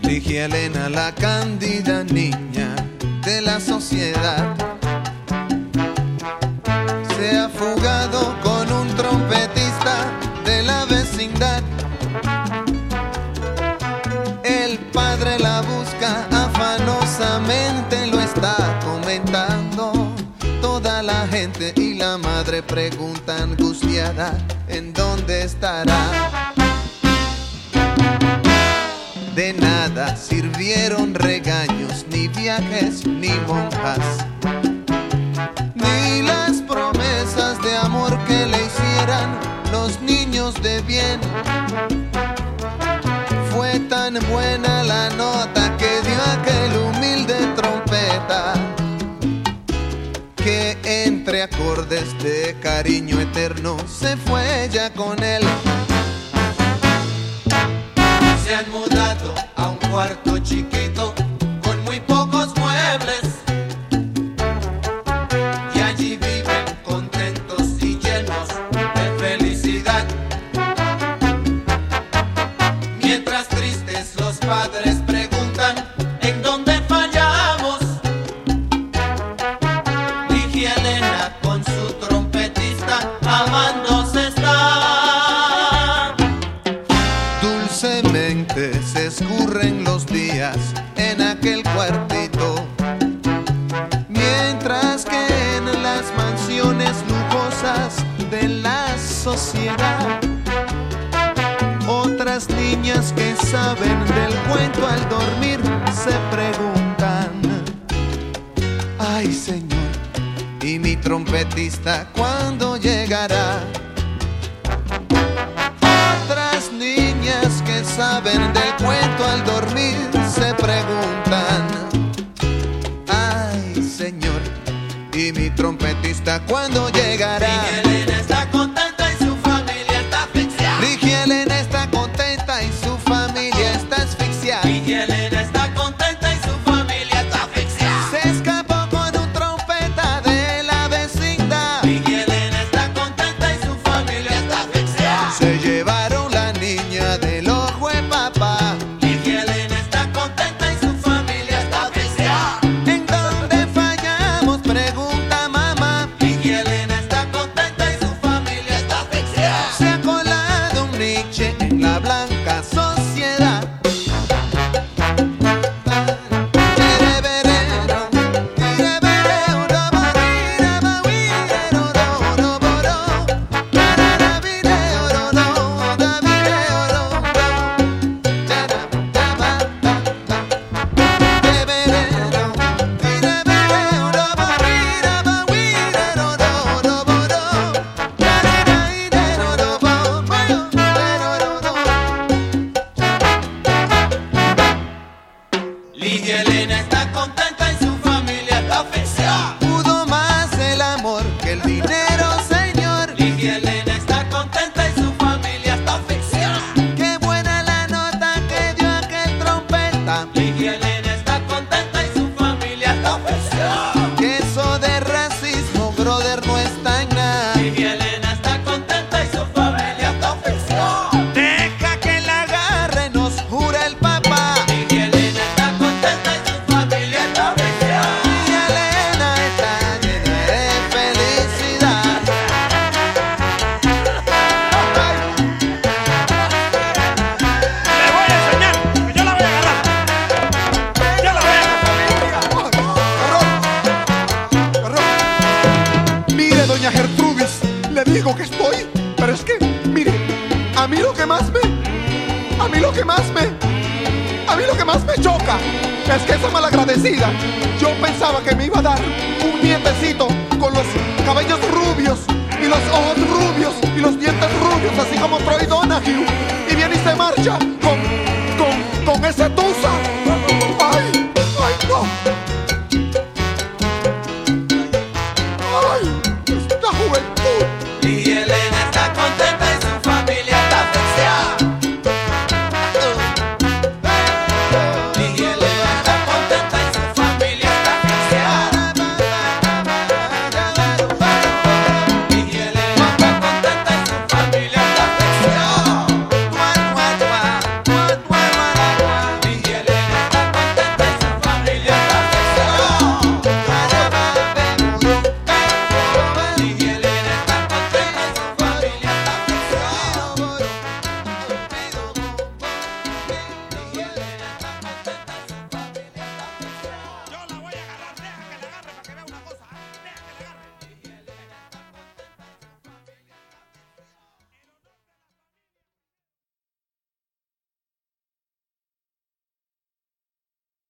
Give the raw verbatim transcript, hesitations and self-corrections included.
Ligia Elena, la cándida niña de la sociedad, se ha fugado con un trompetista de la vecindad. El padre la busca afanosamente, lo está comentando toda la gente, y la madre pregunta angustiada ¿en dónde estará? De nada sirvieron regaños, ni viajes, ni monjas, ni las promesas de amor que le hicieran los niños de bien. Fue tan buena la nota que dio aquel humilde trompeta, que entre acordes de cariño eterno se fue ella con él. Se han mudado a un cuarto chiquito con muy pocos muebles, y allí viven contentos y llenos de felicidad. Mientras tristes los padres preguntan ¿en dónde fallamos? Ligia Elena con su trompetista amándose está. Dulcemente se escurren los días en aquel cuartito, mientras que en las mansiones lujosas de la sociedad, otras niñas que saben del cuento al dormir se preguntan: ay Señor, ¿y mi trompetista cuándo llegará? Otras niñas que saben del cuento al dormir se preguntan: ay Señor, ¿y mi trompetista cuándo llegará? Ligia Elena está contenta y su familia está asfixiada. Ligia Elena está contenta y su familia está asfixiada. Ligia Elena está contenta y su familia está asfixiada. Se escapó con un trompeta de la vecindad. Ligia Elena está contenta y su familia está asfixiada. Se llevaron la niña del ojo de papá. Ligia Elena está contenta y su familia está asfixiada. ¿En dónde fallamos? Pregunta mamá. Ligia Elena está contenta y su familia está asfixiada. Se ha colado un Nietzsche en la blanca sociedad. Ligia Elena está contenta y su familia está asfixiada. Pudo más el amor que el dinero, señor. Ligia Elena está contenta y su familia está asfixiada. Qué buena la nota que dio aquel trompeta. Ligia Elena está contenta y su familia está asfixiada. Que eso de racismo, brother, no está en nada. Ligia Elena está contenta y su familia está asfixiada. Deja que la agarre, nos jura el papá. Ligia Elena está contenta y su familia está asfixiada. Ligia Elena está llena de felicidad. Le voy a enseñar, que yo la voy a agarrar. Yo la voy a Mire, doña Gertrudis, le digo que estoy, pero es que, mire, a mí lo que más me, a mí lo que más me, a mí lo que más me choca es que esa malagradecida, yo pensaba que me iba a dar un nietecito con los cabellos rubios y los ojos rubios y los dientes rubios, así como Troy Donahue, y viene y se marcha con, con, con ese